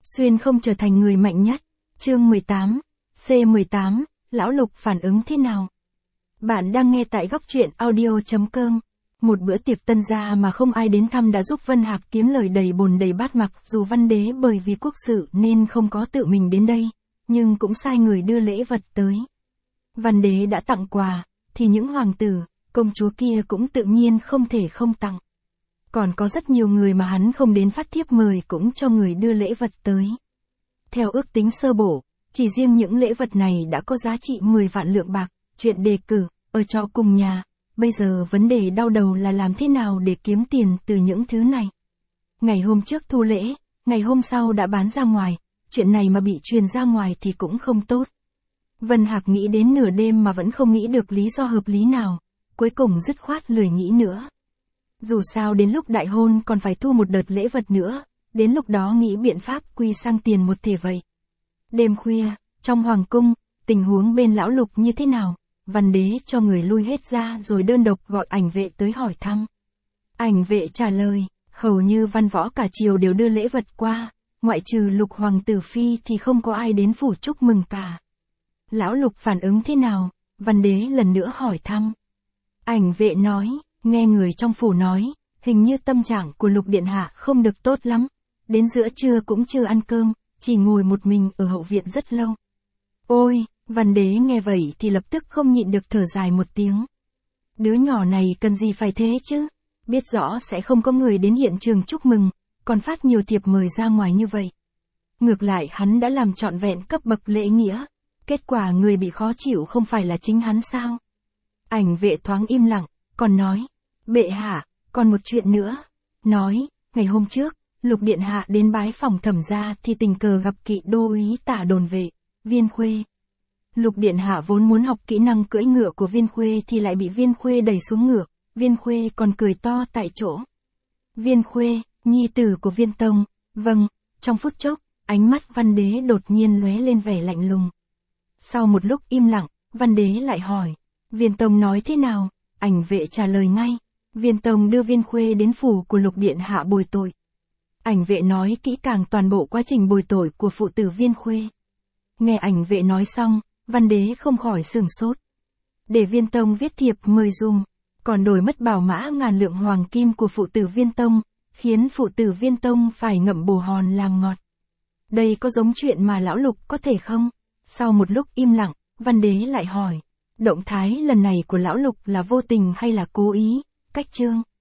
Xuyên không trở thành người mạnh nhất. Chương 18. C18, Lão Lục phản ứng thế nào? Bạn đang nghe tại góc truyện audio.com. Một bữa tiệc tân gia mà không ai đến thăm đã giúp Vân Hạc kiếm lời đầy bồn đầy bát, mặc dù Văn Đế bởi vì quốc sự nên không có tự mình đến đây, nhưng cũng sai người đưa lễ vật tới. Văn Đế đã tặng quà, thì những hoàng tử, công chúa kia cũng tự nhiên không thể không tặng. Còn có rất nhiều người mà hắn không đến phát thiếp mời cũng cho người đưa lễ vật tới. Theo ước tính sơ bộ, chỉ riêng những lễ vật này đã có giá trị 10 vạn lượng bạc, chuyện đề cử, ở cho cùng nhà. Bây giờ vấn đề đau đầu là làm thế nào để kiếm tiền từ những thứ này. Ngày hôm trước thu lễ, ngày hôm sau đã bán ra ngoài, chuyện này mà bị truyền ra ngoài thì cũng không tốt. Vân Hạc nghĩ đến nửa đêm mà vẫn không nghĩ được lý do hợp lý nào, cuối cùng dứt khoát lười nghĩ nữa. Dù sao đến lúc đại hôn còn phải thu một đợt lễ vật nữa, đến lúc đó nghĩ biện pháp quy sang tiền một thể vậy. Đêm khuya, trong hoàng cung, tình huống bên Lão Lục như thế nào? Văn Đế cho người lui hết ra rồi đơn độc gọi ảnh vệ tới hỏi thăm. Ảnh vệ trả lời, hầu như văn võ cả triều đều đưa lễ vật qua, ngoại trừ Lục hoàng tử phi thì không có ai đến phủ chúc mừng cả. Lão Lục phản ứng thế nào? Văn Đế lần nữa hỏi thăm. Ảnh vệ nói, nghe người trong phủ nói, hình như tâm trạng của Lục điện hạ không được tốt lắm, đến giữa trưa cũng chưa ăn cơm, chỉ ngồi một mình ở hậu viện rất lâu. Ôi, Văn Đế nghe vậy thì lập tức không nhịn được thở dài một tiếng. Đứa nhỏ này cần gì phải thế chứ, biết rõ sẽ không có người đến hiện trường chúc mừng, còn phát nhiều thiệp mời ra ngoài như vậy. Ngược lại hắn đã làm trọn vẹn cấp bậc lễ nghĩa, kết quả người bị khó chịu không phải là chính hắn sao? Ảnh vệ thoáng im lặng, còn nói, bệ hạ, còn một chuyện nữa. Nói, ngày hôm trước, Lục điện hạ đến bái phòng Thẩm gia thì tình cờ gặp kỵ đô úy tả đồn vệ, Viên Khuê. Lục điện hạ vốn muốn học kỹ năng cưỡi ngựa của Viên Khuê thì lại bị Viên Khuê đẩy xuống ngựa, Viên Khuê còn cười to tại chỗ. Viên Khuê, nhi tử của Viên Tông, vâng. Trong phút chốc, ánh mắt Văn Đế đột nhiên lóe lên vẻ lạnh lùng. Sau một lúc im lặng, Văn Đế lại hỏi, Viên Tông nói thế nào? Ảnh vệ trả lời ngay, Viên Tông đưa Viên Khuê đến phủ của Lục điện hạ bồi tội. Ảnh vệ nói kỹ càng toàn bộ quá trình bồi tội của phụ tử Viên Khuê. Nghe ảnh vệ nói xong, Văn Đế không khỏi sửng sốt. Để Viên Tông viết thiệp mời dùm, còn đổi mất bảo mã ngàn lượng hoàng kim của phụ tử Viên Tông, khiến phụ tử Viên Tông phải ngậm bồ hòn làm ngọt. Đây có giống chuyện mà Lão Lục có thể không? Sau một lúc im lặng, Văn Đế lại hỏi, động thái lần này của Lão Lục là vô tình hay là cố ý? Cách chương